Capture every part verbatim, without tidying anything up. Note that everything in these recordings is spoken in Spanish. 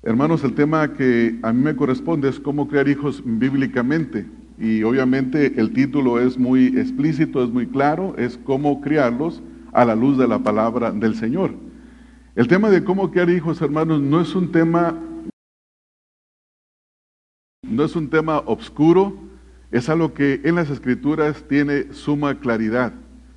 Hermanos, el tema que a mí me corresponde es cómo criar hijos bíblicamente. Y obviamente el título es muy explícito, es muy claro, es cómo criarlos a la luz de la palabra del Señor. El tema de cómo criar hijos, hermanos, no es un tema, no es un tema obscuro, es algo que en las Escrituras tiene suma claridad.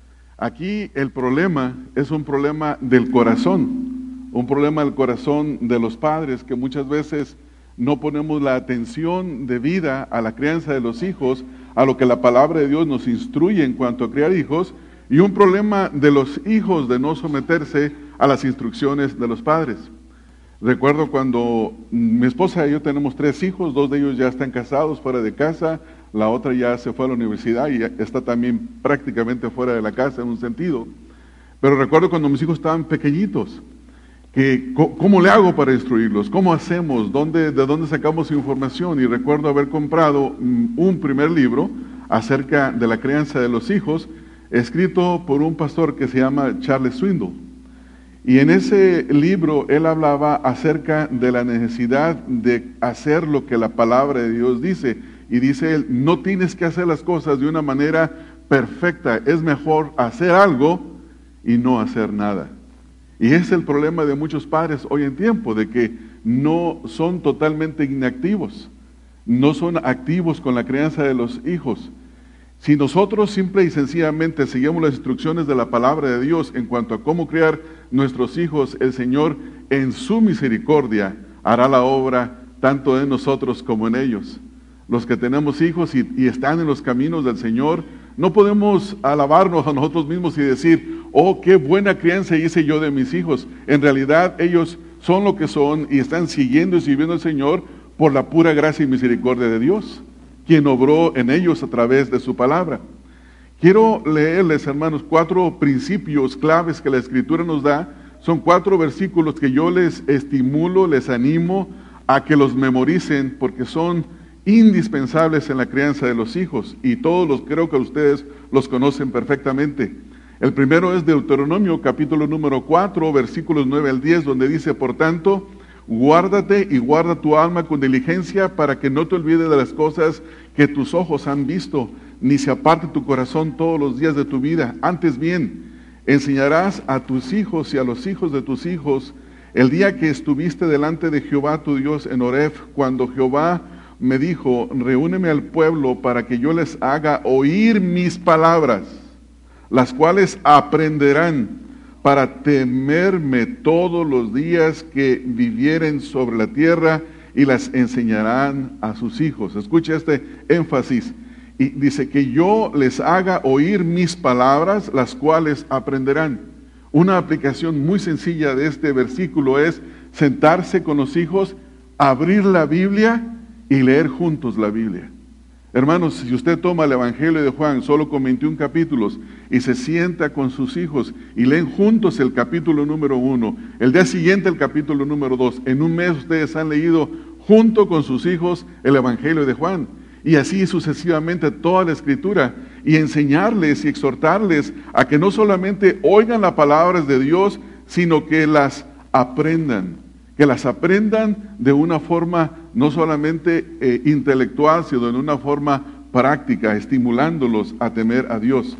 Aquí el problema es un problema del corazón. Un problema del corazón de los padres, que muchas veces no ponemos la atención debida a la crianza de los hijos, a lo que la palabra de Dios nos instruye en cuanto a criar hijos, y un problema de los hijos de no someterse a las instrucciones de los padres. Recuerdo cuando mi esposa y yo tenemos tres hijos, dos de ellos ya están casados fuera de casa, la otra ya se fue a la universidad y está también prácticamente fuera de la casa en un sentido. Pero recuerdo cuando mis hijos estaban pequeñitos, que cómo le hago para instruirlos, cómo hacemos, ¿Dónde, de dónde sacamos información. Y recuerdo haber comprado un primer libro acerca de la crianza de los hijos, escrito por un pastor que se llama Charles Swindoll. Y en ese libro él hablaba acerca de la necesidad de hacer lo que la palabra de Dios dice. Y dice él, no tienes que hacer las cosas de una manera perfecta, es mejor hacer algo y no hacer nada. Y es el problema de muchos padres hoy en tiempo, de que no son totalmente inactivos, no son activos con la crianza de los hijos. Si nosotros simple y sencillamente seguimos las instrucciones de la palabra de Dios en cuanto a cómo criar nuestros hijos, el Señor en su misericordia hará la obra tanto en nosotros como en ellos. Los que tenemos hijos y, y están en los caminos del Señor, no podemos alabarnos a nosotros mismos y decir, oh, qué buena crianza hice yo de mis hijos. En realidad ellos son lo que son y están siguiendo y sirviendo al Señor por la pura gracia y misericordia de Dios, quien obró en ellos a través de su palabra. Quiero leerles, hermanos, cuatro principios claves que la Escritura nos da. Son cuatro versículos que yo les estimulo, les animo a que los memoricen porque son indispensables en la crianza de los hijos, y todos los creo que ustedes los conocen perfectamente. El primero es Deuteronomio capítulo número cuatro, versículos nueve al diez, donde dice, por tanto, guárdate y guarda tu alma con diligencia para que no te olvides de las cosas que tus ojos han visto, ni se aparte tu corazón todos los días de tu vida. Antes bien, enseñarás a tus hijos y a los hijos de tus hijos el día que estuviste delante de Jehová tu Dios en Horeb, cuando Jehová me dijo, reúneme al pueblo para que yo les haga oír mis palabras, las cuales aprenderán para temerme todos los días que vivieren sobre la tierra, y las enseñarán a sus hijos. Escucha este énfasis. Y dice que yo les haga oír mis palabras, las cuales aprenderán. Una aplicación muy sencilla de este versículo es sentarse con los hijos, abrir la Biblia y leer juntos la Biblia. Hermanos, si usted toma el Evangelio de Juan solo con veintiún capítulos y se sienta con sus hijos y leen juntos el capítulo número uno, el día siguiente el capítulo número dos, en un mes ustedes han leído junto con sus hijos el Evangelio de Juan, y así sucesivamente toda la Escritura, y enseñarles y exhortarles a que no solamente oigan las palabras de Dios, sino que las aprendan. Que las aprendan de una forma no solamente eh, intelectual, sino de una forma práctica, estimulándolos a temer a Dios.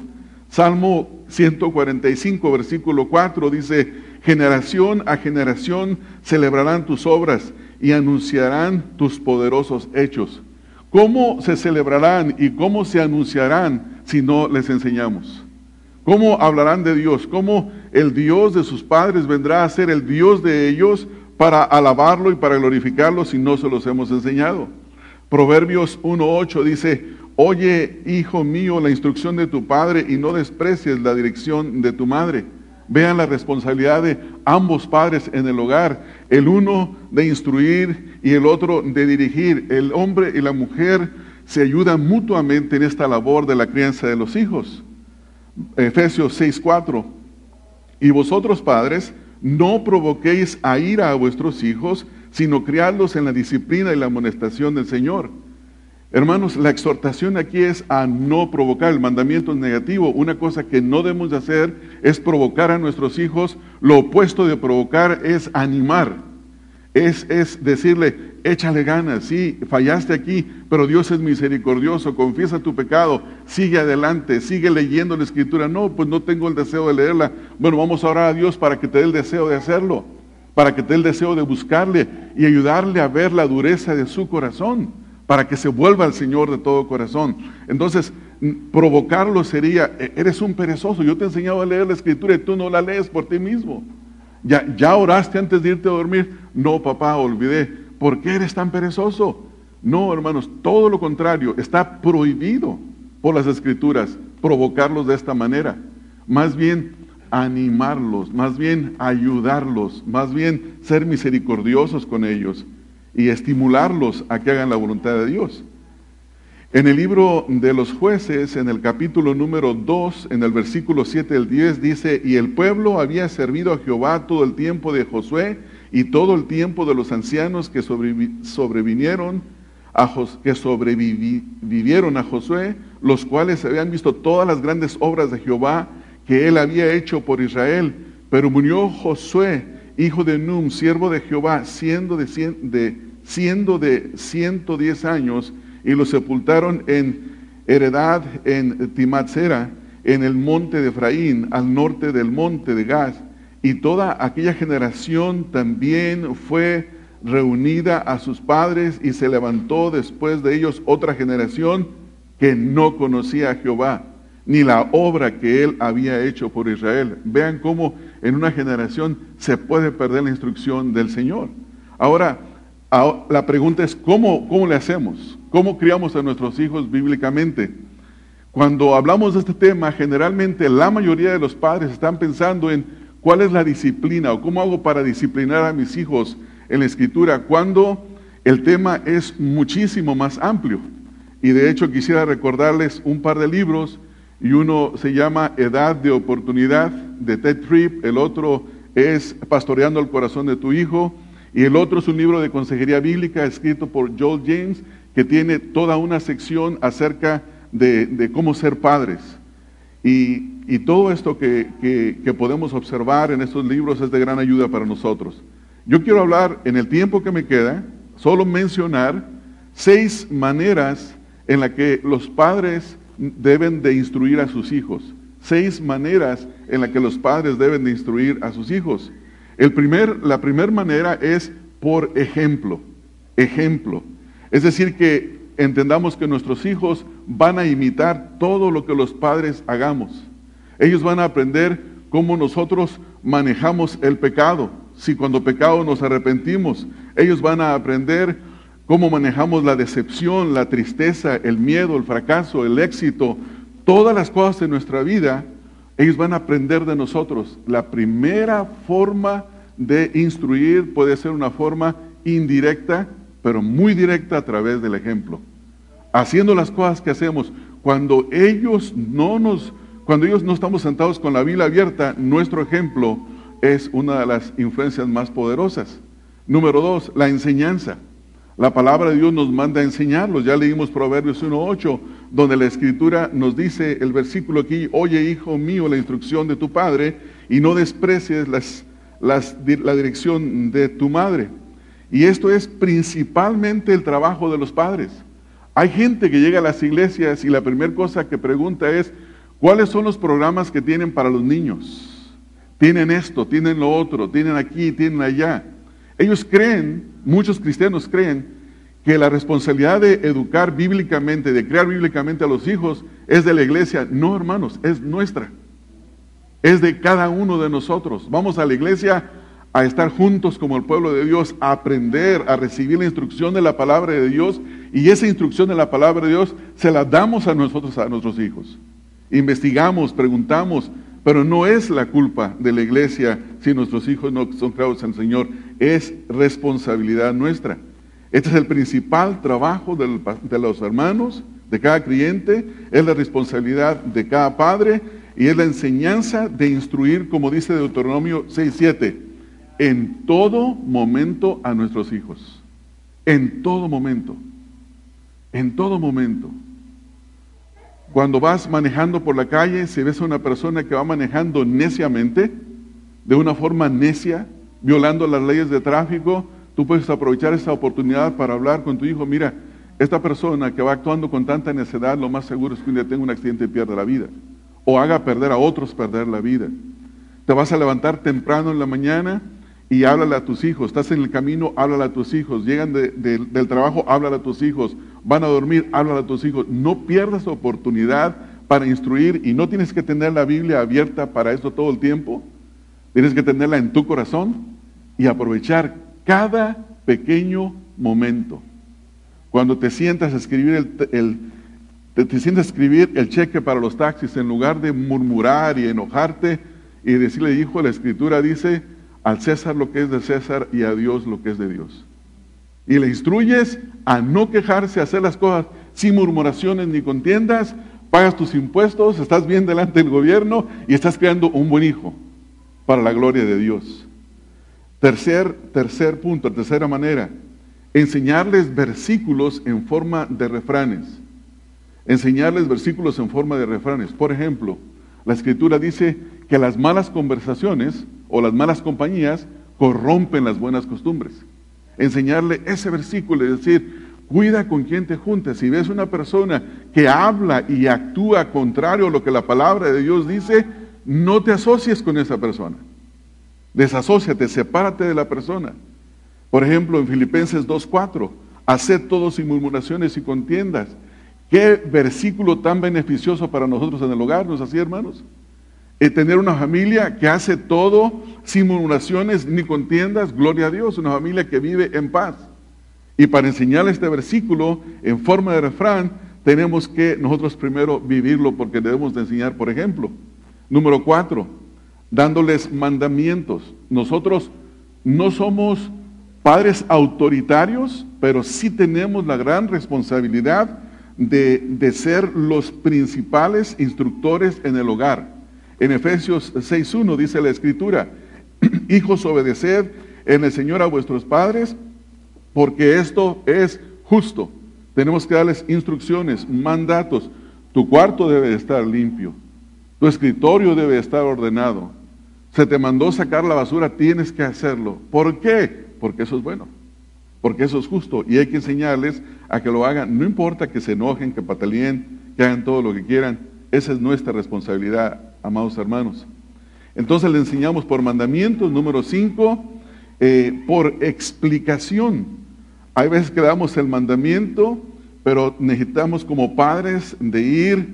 Salmo ciento cuarenta y cinco, versículo cuatro, dice, generación a generación celebrarán tus obras y anunciarán tus poderosos hechos. ¿Cómo se celebrarán y cómo se anunciarán si no les enseñamos? ¿Cómo hablarán de Dios? ¿Cómo el Dios de sus padres vendrá a ser el Dios de ellos para alabarlo y para glorificarlo si no se los hemos enseñado? Proverbios uno ocho dice, oye, hijo mío, la instrucción de tu padre y no desprecies la dirección de tu madre. Vean la responsabilidad de ambos padres en el hogar, el uno de instruir y el otro de dirigir. El hombre y la mujer se ayudan mutuamente en esta labor de la crianza de los hijos. Efesios seis cuatro, y vosotros padres, no provoquéis a ira a vuestros hijos, sino criadlos en la disciplina y la amonestación del Señor. Hermanos, la exhortación aquí es a no provocar. El mandamiento es negativo. Una cosa que no debemos de hacer es provocar a nuestros hijos. Lo opuesto de provocar es animar. Es, es decirle, échale ganas, sí, fallaste aquí, pero Dios es misericordioso, confiesa tu pecado, sigue adelante, sigue leyendo la Escritura. No, pues no tengo el deseo de leerla. Bueno, vamos a orar a Dios para que te dé el deseo de hacerlo, para que te dé el deseo de buscarle y ayudarle a ver la dureza de su corazón, para que se vuelva al Señor de todo corazón. Entonces, provocarlo sería, eres un perezoso, yo te he enseñado a leer la Escritura y tú no la lees por ti mismo. ¿Ya, ya oraste antes de irte a dormir? No, papá, olvidé. ¿Por qué eres tan perezoso? No, hermanos, todo lo contrario, está prohibido por las Escrituras provocarlos de esta manera. Más bien animarlos, más bien ayudarlos, más bien ser misericordiosos con ellos y estimularlos a que hagan la voluntad de Dios. En el libro de los Jueces, en el capítulo número dos, en el versículo siete al diez, dice: y el pueblo había servido a Jehová todo el tiempo de Josué y todo el tiempo de los ancianos que sobrevi- sobrevinieron a Jos- que sobrevivieron a Josué, los cuales habían visto todas las grandes obras de Jehová que él había hecho por Israel. Pero murió Josué, hijo de Nun, siervo de Jehová, siendo de, cien, de, siendo de ciento diez años, y lo sepultaron en heredad en Timatzera, en el monte de Efraín, al norte del monte de Gad. Y toda aquella generación también fue reunida a sus padres, y se levantó después de ellos otra generación que no conocía a Jehová, ni la obra que él había hecho por Israel. Vean cómo en una generación se puede perder la instrucción del Señor. Ahora, la pregunta es, ¿cómo, cómo le hacemos? ¿Cómo criamos a nuestros hijos bíblicamente? Cuando hablamos de este tema, generalmente la mayoría de los padres están pensando en cuál es la disciplina o cómo hago para disciplinar a mis hijos en la Escritura, cuando el tema es muchísimo más amplio. Y de hecho quisiera recordarles un par de libros, y uno se llama Edad de Oportunidad, de Ted Tripp, el otro es Pastoreando el Corazón de tu Hijo, y el otro es un libro de consejería bíblica escrito por Joel James, que tiene toda una sección acerca de, de cómo ser padres. Y, y todo esto que, que, que podemos observar en estos libros es de gran ayuda para nosotros. Yo quiero hablar, en el tiempo que me queda, solo mencionar seis maneras en las que los padres deben de instruir a sus hijos. Seis maneras en las que los padres deben de instruir a sus hijos. El primer, la primera manera es por ejemplo. Ejemplo. Es decir, que entendamos que nuestros hijos van a imitar todo lo que los padres hagamos. Ellos van a aprender cómo nosotros manejamos el pecado. Si cuando pecado nos arrepentimos, ellos van a aprender cómo manejamos la decepción, la tristeza, el miedo, el fracaso, el éxito, todas las cosas de nuestra vida. Ellos van a aprender de nosotros. La primera forma de instruir puede ser una forma indirecta, pero muy directa a través del ejemplo. Haciendo las cosas que hacemos. Cuando ellos no nos, cuando ellos no estamos sentados con la Biblia abierta, nuestro ejemplo es una de las influencias más poderosas. Número dos, la enseñanza. La palabra de Dios nos manda a enseñarlos. Ya leímos Proverbios uno ocho, donde la Escritura nos dice, el versículo aquí: oye, hijo mío, la instrucción de tu padre, y no desprecies las, las, la dirección de tu madre. Y esto es principalmente el trabajo de los padres. Hay gente que llega a las iglesias y la primera cosa que pregunta es, ¿cuáles son los programas que tienen para los niños? Tienen esto, tienen lo otro, tienen aquí, tienen allá. Ellos creen, muchos cristianos creen, que la responsabilidad de educar bíblicamente, de criar bíblicamente a los hijos, es de la iglesia. No, hermanos, es nuestra. Es de cada uno de nosotros. Vamos a la iglesia a estar juntos como el pueblo de Dios, a aprender, a recibir la instrucción de la palabra de Dios, y esa instrucción de la palabra de Dios se la damos a nosotros, a nuestros hijos. Investigamos, preguntamos, pero no es la culpa de la iglesia si nuestros hijos no son creados en el Señor, es responsabilidad nuestra. Este es el principal trabajo del, de los hermanos, de cada creyente, es la responsabilidad de cada padre, y es la enseñanza de instruir, como dice Deuteronomio seis siete, en todo momento a nuestros hijos. En todo momento. En todo momento. Cuando vas manejando por la calle, si ves a una persona que va manejando neciamente, de una forma necia, violando las leyes de tráfico, Tú puedes aprovechar esta oportunidad para hablar con tu hijo. Mira, esta persona que va actuando con tanta necedad, lo más seguro es que un día tenga un accidente y pierda la vida. O haga perder a otros perder la vida. Te vas a levantar temprano en la mañana y háblale a tus hijos. Estás en el camino, háblale a tus hijos. Llegan de, de, del trabajo, háblale a tus hijos. Van a dormir, háblale a tus hijos. No pierdas oportunidad para instruir, y no tienes que tener la Biblia abierta para eso todo el tiempo. Tienes que tenerla en tu corazón y aprovechar cada pequeño momento. Cuando te sientas a escribir el, el te, te sientas a escribir el cheque para los taxis, en lugar de murmurar y enojarte y decirle, hijo, la Escritura dice, al César lo que es de César y a Dios lo que es de Dios. Y le instruyes a no quejarse, a hacer las cosas sin murmuraciones ni contiendas. Pagas tus impuestos, estás bien delante del gobierno y estás creando un buen hijo para la gloria de Dios. Tercer, tercer punto, tercera manera, enseñarles versículos en forma de refranes. Enseñarles versículos en forma de refranes. Por ejemplo, la Escritura dice que las malas conversaciones o las malas compañías corrompen las buenas costumbres. Enseñarle ese versículo y decir, cuida con quién te juntas. Si ves una persona que habla y actúa contrario a lo que la palabra de Dios dice, no te asocies con esa persona. Desasóciate, sepárate de la persona. Por ejemplo, en Filipenses dos cuatro, haced todo sin murmuraciones y contiendas. Qué versículo tan beneficioso para nosotros en el hogar, ¿no es así, hermanos? Eh, tener una familia que hace todo sin murmuraciones ni contiendas, gloria a Dios, una familia que vive en paz. Y para enseñarle este versículo en forma de refrán, tenemos que nosotros primero vivirlo, porque debemos de enseñar, por ejemplo. Número cuatro, dándoles mandamientos. Nosotros no somos padres autoritarios, pero sí tenemos la gran responsabilidad de, de ser los principales instructores en el hogar. En Efesios seis uno dice la Escritura, hijos, obedeced en el Señor a vuestros padres, porque esto es justo. Tenemos que darles instrucciones, mandatos. Tu cuarto debe estar limpio. Tu escritorio debe estar ordenado. Se te mandó sacar la basura, tienes que hacerlo. ¿Por qué? Porque eso es bueno. Porque eso es justo. Y hay que enseñarles a que lo hagan. No importa que se enojen, que pataleen, que hagan todo lo que quieran. Esa es nuestra responsabilidad, amados hermanos. Entonces le enseñamos por mandamientos. Número cinco, eh, por explicación. Hay veces que damos el mandamiento, pero necesitamos como padres de ir,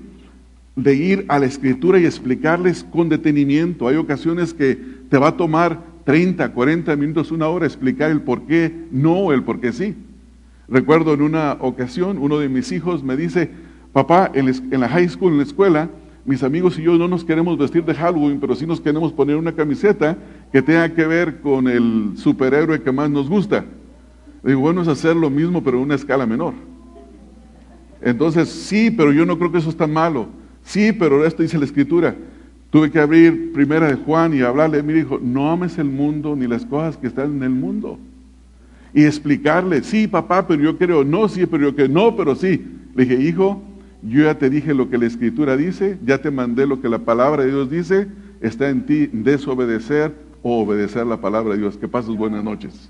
de ir a la Escritura y explicarles con detenimiento. Hay ocasiones que te va a tomar treinta, cuarenta minutos, una hora explicar el por qué no, el por qué sí. Recuerdo en una ocasión, uno de mis hijos me dice, papá, en la high school, en la escuela, mis amigos y yo no nos queremos vestir de Halloween, pero sí nos queremos poner una camiseta que tenga que ver con el superhéroe que más nos gusta. Digo, bueno, es hacer lo mismo, pero en una escala menor. Entonces, sí, pero yo no creo que eso es tan malo. Sí, pero esto dice la Escritura. Tuve que abrir Primera de Juan y hablarle. Me dijo, no ames el mundo ni las cosas que están en el mundo. Y explicarle, sí, papá, pero yo creo, no, sí, pero yo creo, no, pero sí. Le dije, hijo, yo ya te dije lo que la Escritura dice, ya te mandé lo que la palabra de Dios dice, está en ti desobedecer o obedecer la palabra de Dios. Que pases buenas noches.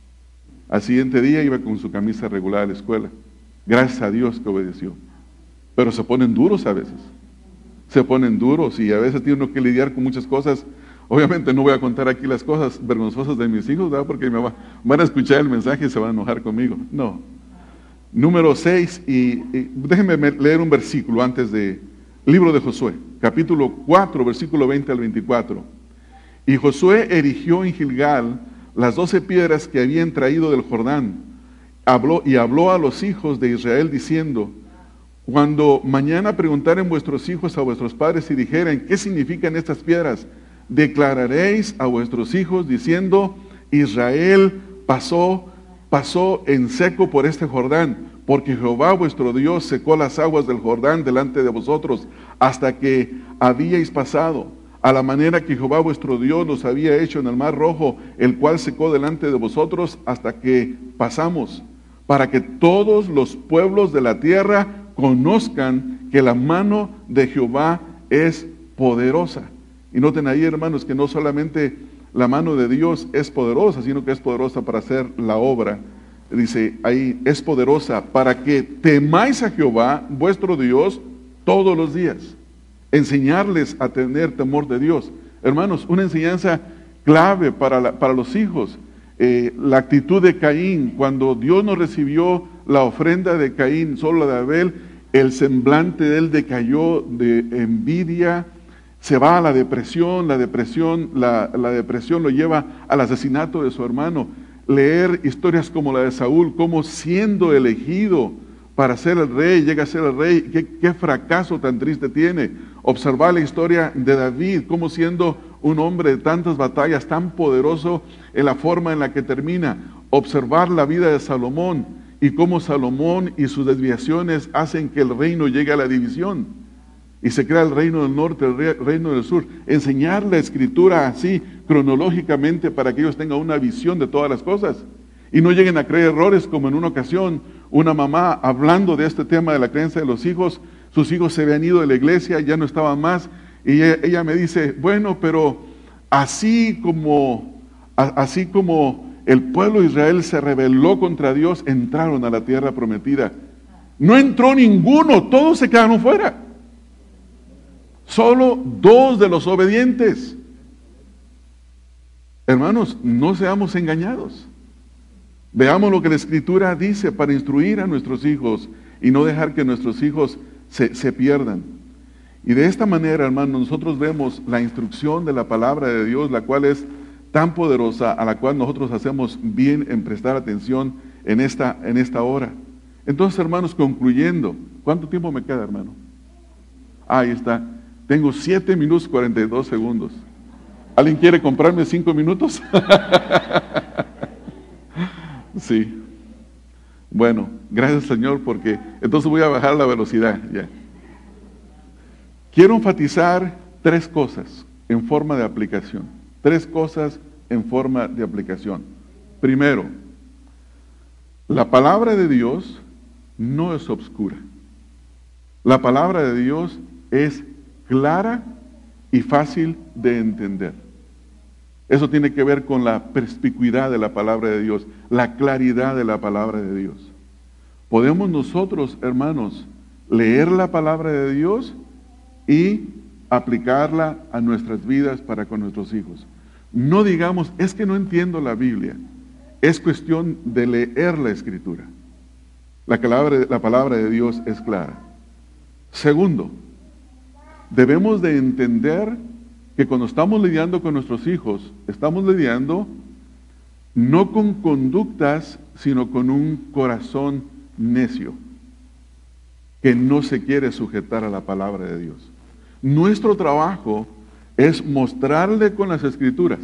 Al siguiente día iba con su camisa regular a la escuela. Gracias a Dios que obedeció. Pero se ponen duros a veces. Se ponen duros y a veces tiene uno que lidiar con muchas cosas. Obviamente no voy a contar aquí las cosas vergonzosas de mis hijos, ¿verdad? Porque me va, van a escuchar el mensaje y se van a enojar conmigo. No. Número seis, y, y déjenme leer un versículo antes de... Libro de Josué, capítulo cuatro, versículo veinte al veinticuatro. Y Josué erigió en Gilgal las doce piedras que habían traído del Jordán, habló y habló a los hijos de Israel diciendo, cuando mañana preguntaren vuestros hijos a vuestros padres y dijeren, ¿qué significan estas piedras? Declararéis a vuestros hijos diciendo, Israel pasó, pasó en seco por este Jordán, porque Jehová vuestro Dios secó las aguas del Jordán delante de vosotros, hasta que habíais pasado. A la manera que Jehová vuestro Dios los había hecho en el mar rojo, el cual secó delante de vosotros hasta que pasamos, para que todos los pueblos de la tierra conozcan que la mano de Jehová es poderosa. Y noten ahí, hermanos, que no solamente la mano de Dios es poderosa, sino que es poderosa para hacer la obra. Dice ahí, es poderosa para que temáis a Jehová, vuestro Dios, todos los días. Enseñarles a tener temor de Dios. Hermanos, una enseñanza clave para, la, para los hijos. Eh, la actitud de Caín, cuando Dios no recibió la ofrenda de Caín, solo la de Abel, el semblante de él decayó de envidia, se va a la depresión, la depresión, la, la depresión lo lleva al asesinato de su hermano. Leer historias como la de Saúl, como siendo elegido para ser el rey, llega a ser el rey, qué, qué fracaso tan triste tiene. Observar la historia de David, como siendo un hombre de tantas batallas, tan poderoso en la forma en la que termina. Observar la vida de Salomón y cómo Salomón y sus desviaciones hacen que el reino llegue a la división. Y se crea el reino del norte, el reino del sur. Enseñar la escritura así, cronológicamente, para que ellos tengan una visión de todas las cosas. Y no lleguen a creer errores, como en una ocasión, una mamá hablando de este tema de la creencia de los hijos, sus hijos se habían ido de la iglesia, ya no estaban más, y ella, ella me dice, bueno, pero así como, a, así como el pueblo de Israel se rebeló contra Dios, entraron a la tierra prometida. No entró ninguno, todos se quedaron fuera. Solo dos de los obedientes. Hermanos, no seamos engañados. Veamos lo que la Escritura dice para instruir a nuestros hijos y no dejar que nuestros hijos se, se pierdan. Y de esta manera, hermanos, nosotros vemos la instrucción de la palabra de Dios, la cual es tan poderosa, a la cual nosotros hacemos bien en prestar atención en esta, en esta hora. Entonces, hermanos, concluyendo, ¿cuánto tiempo me queda, hermano? Ah, ahí está. Tengo siete minutos cuarenta y dos segundos. ¿Alguien quiere comprarme cinco minutos? Sí. Bueno, gracias, Señor, porque entonces voy a bajar la velocidad. Ya. Quiero enfatizar tres cosas en forma de aplicación. Tres cosas en forma de aplicación. Primero, la palabra de Dios no es obscura. La palabra de Dios es clara y fácil de entender. Eso tiene que ver con la perspicuidad de la palabra de Dios, la claridad de la palabra de Dios. Podemos nosotros, hermanos, leer la palabra de Dios y aplicarla a nuestras vidas para con nuestros hijos. No digamos, es que no entiendo la Biblia. Es cuestión de leer la Escritura. La palabra, la palabra de Dios es clara. Segundo, debemos de entender que cuando estamos lidiando con nuestros hijos, estamos lidiando no con conductas, sino con un corazón necio, que no se quiere sujetar a la palabra de Dios. Nuestro trabajo es mostrarle con las Escrituras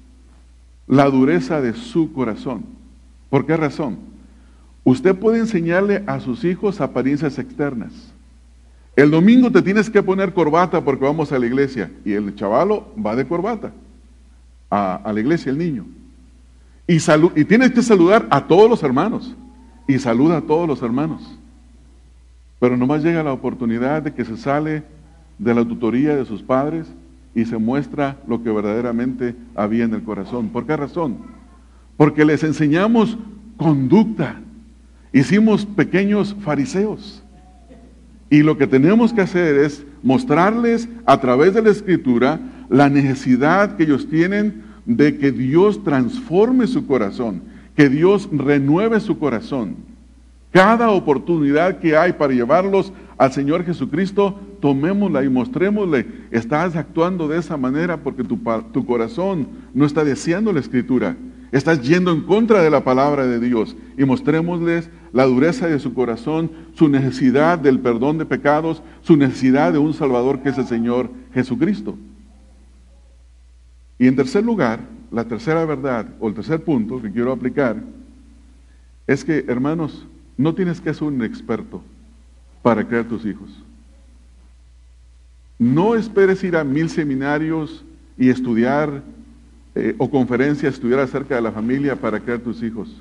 la dureza de su corazón. ¿Por qué razón? Usted puede enseñarle a sus hijos apariencias externas. El domingo te tienes que poner corbata porque vamos a la iglesia. Y el chavalo va de corbata a, a la iglesia, el niño. Y, salu- y tienes que saludar a todos los hermanos. Y saluda a todos los hermanos. Pero nomás llega la oportunidad de que se sale de la tutoría de sus padres y se muestra lo que verdaderamente había en el corazón. ¿Por qué razón? Porque les enseñamos conducta. Hicimos pequeños fariseos. Y lo que tenemos que hacer es mostrarles a través de la Escritura la necesidad que ellos tienen de que Dios transforme su corazón, que Dios renueve su corazón. Cada oportunidad que hay para llevarlos al Señor Jesucristo, tomémosla y mostrémosle, estás actuando de esa manera porque tu, tu corazón no está deseando la Escritura. Estás yendo en contra de la palabra de Dios y mostrémosles la dureza de su corazón, su necesidad del perdón de pecados, su necesidad de un Salvador que es el Señor Jesucristo. Y en tercer lugar, la tercera verdad o el tercer punto que quiero aplicar es que, hermanos, no tienes que ser un experto para criar tus hijos. No esperes ir a mil seminarios y estudiar Eh, o conferencias, estudiar acerca de la familia para criar tus hijos.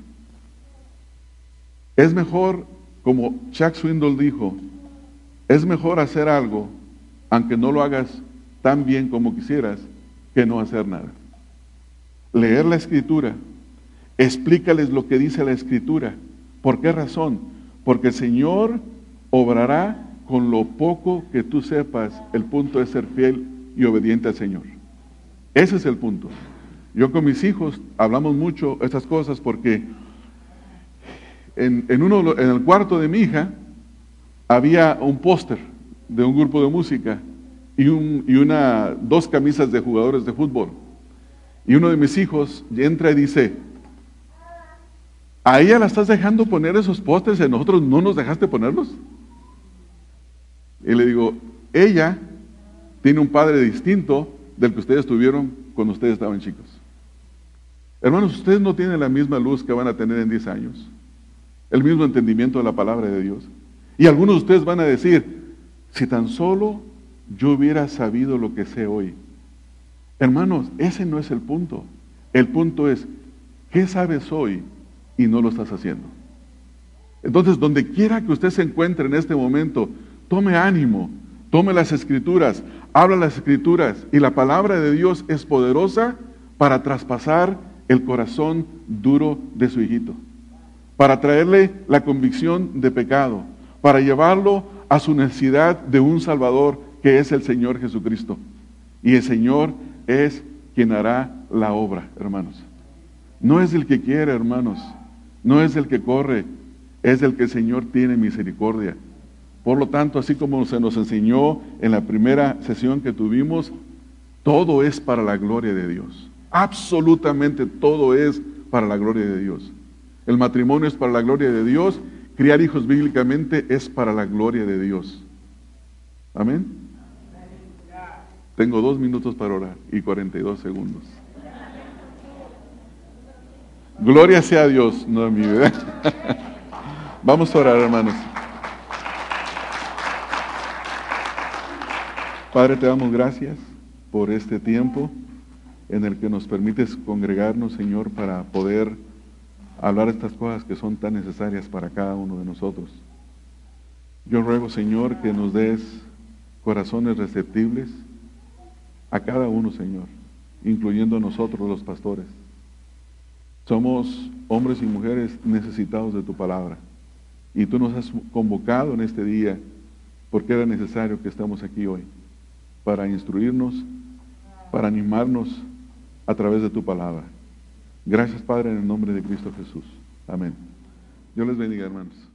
Es mejor, como Chuck Swindoll dijo, es mejor hacer algo, aunque no lo hagas tan bien como quisieras, que no hacer nada. leer la Escritura, explícales lo que dice la Escritura. ¿Por qué razón? Porque el Señor obrará con lo poco que tú sepas. El punto es ser fiel y obediente al Señor. Ese es el punto. Yo con mis hijos hablamos mucho estas cosas porque en, en, uno, en el cuarto de mi hija había un póster de un grupo de música y, un, y una, dos camisas de jugadores de fútbol. Y uno de mis hijos entra y dice: ¿a ella la estás dejando poner esos pósters y a nosotros no nos dejaste ponerlos? Y le digo: ella tiene un padre distinto del que ustedes tuvieron cuando ustedes estaban chicos. Hermanos, ustedes no tienen la misma luz que van a tener en diez años, el mismo entendimiento de la palabra de Dios. Y algunos de ustedes van a decir: si tan solo yo hubiera sabido lo que sé hoy. Hermanos, ese no es el punto. El punto es: ¿qué sabes hoy y no lo estás haciendo? Entonces, donde quiera que usted se encuentre en este momento, tome ánimo, tome las Escrituras, habla las Escrituras, y la palabra de Dios es poderosa para traspasar el corazón duro de su hijito, para traerle la convicción de pecado, para llevarlo a su necesidad de un Salvador que es el Señor Jesucristo. Y el Señor es quien hará la obra, hermanos. No es el que quiere, hermanos, no es el que corre, es el que el Señor tiene misericordia. Por lo tanto, así como se nos enseñó en la primera sesión que tuvimos, todo es para la gloria de Dios. Absolutamente todo es para la gloria de Dios. El matrimonio es para la gloria de Dios. Criar hijos bíblicamente es para la gloria de Dios. Amén. Tengo dos minutos para orar y cuarenta y dos segundos. Gloria sea a Dios, no a mí, ¿verdad? Vamos a orar, hermanos. Padre, te damos gracias por este tiempo en el que nos permites congregarnos, Señor, para poder hablar estas cosas que son tan necesarias para cada uno de nosotros. Yo ruego, Señor, que nos des corazones receptibles a cada uno, Señor, incluyendo a nosotros los pastores. Somos hombres y mujeres necesitados de tu palabra, y tú nos has convocado en este día porque era necesario que estemos aquí hoy, para instruirnos, para animarnos a través de tu palabra. Gracias, Padre, en el nombre de Cristo Jesús. Amén. Dios les bendiga, hermanos.